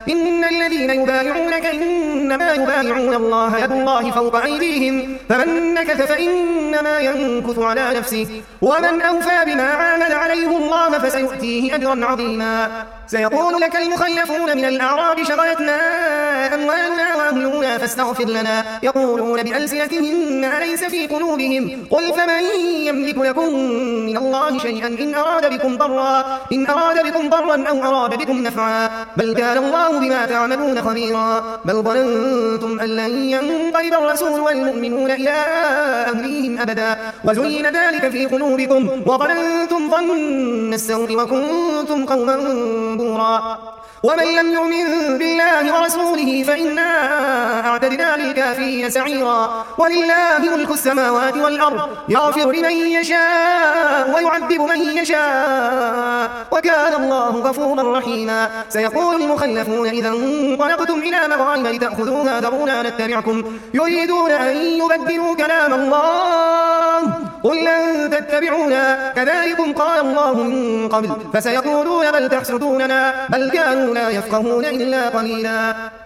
إن الذين يبايعونك إنما يبايعون الله يد الله فوق أيديهم فمن نكث فإنما ينكث على نفسه ومن أوفى بما عاهد عليه الله فسيؤتيه أجرا عظيما. سيقول لك المخلفون من الأعراب شغلتنا أموالنا وأهلنا فاستغفر لنا يقولون بألسنتهم ما ليس في قلوبهم قل فمن يملك لكم من الله شيئا إن أراد بكم ضرا أو أراد بكم نفعا بل كان الله بما تعملون خبيرا. بل ظننتم أن لن ينقلب الرسول والمؤمنون إلى أهليهم أبدا وزين ذلك في قلوبكم وظننتم ظن السوء وكنتم قوما بورا. ومن لم يؤمن بالله ورسوله فإنا أعتدنا للكافرين سعيرا. ولله ملك السماوات والأرض يغفر لمن يشاء ويعذب من يشاء وكان الله غفورا رحيما. سيقول المخلفون إذا انطلقتم إلى مغانم لتأخذوها ذرونا نتبعكم يريدون أن يبدلوا كلام الله قل لن تتبعونا كذلكم قال الله من قبل فسيقولون بل تحسدوننا بل كانوا لا يفقهون إلا قليلا.